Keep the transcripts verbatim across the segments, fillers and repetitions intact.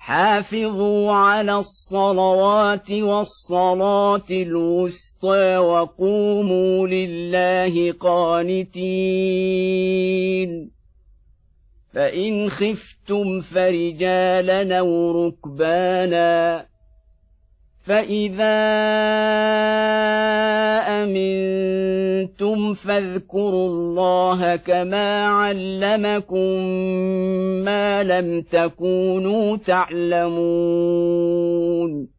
حافظوا على الصلوات والصلاة الوسطى وقوموا لله قانتين فإن خفتم فرجالا أو ركبانا فإذا أمنتم فاذكروا الله كما علمكم ما لم تكونوا تعلمون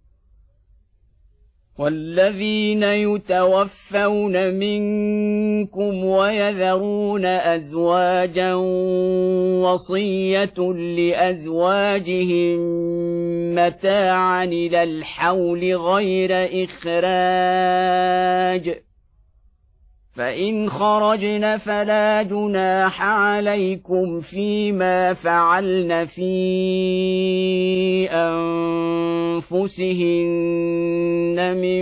والذين يتوفون منكم ويذرون أزواجا وصية لأزواجهم متاعا إلى الحول غير إخراج فإن خرجن فلا جناح عليكم فيما فعلن في أنفسهن من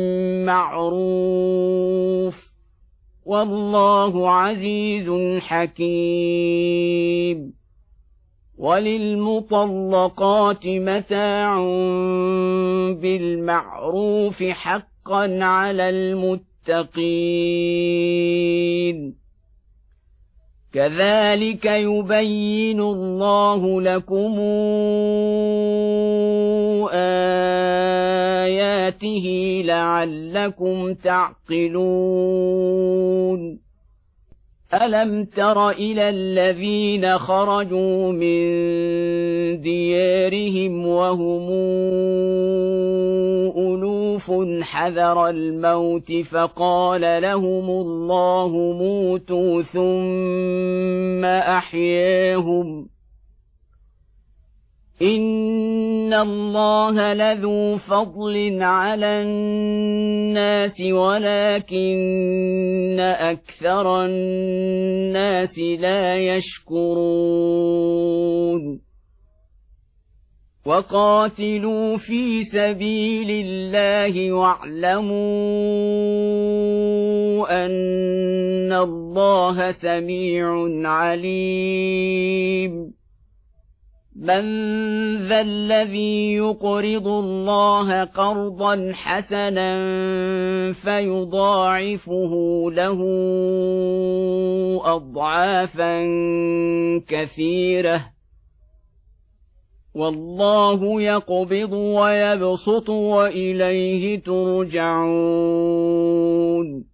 معروف والله عزيز حكيم وللمطلقات متاع بالمعروف حقا على المتقين المتقين كذلك يبين الله لكم آياته لعلكم تعقلون ألم تر إلى الذين خرجوا من ديارهم وهم ألوف حذر الموت فقال لهم الله موتوا ثم أحياهم إن الله لذو فضل على الناس ولكن أكثر الناس لا يشكرون وقاتلوا في سبيل الله واعلموا أن الله سميع عليم من ذا الذي يقرض الله قرضا حسنا فيضاعفه له أضعافا كثيرة والله يقبض ويبسط وإليه ترجعون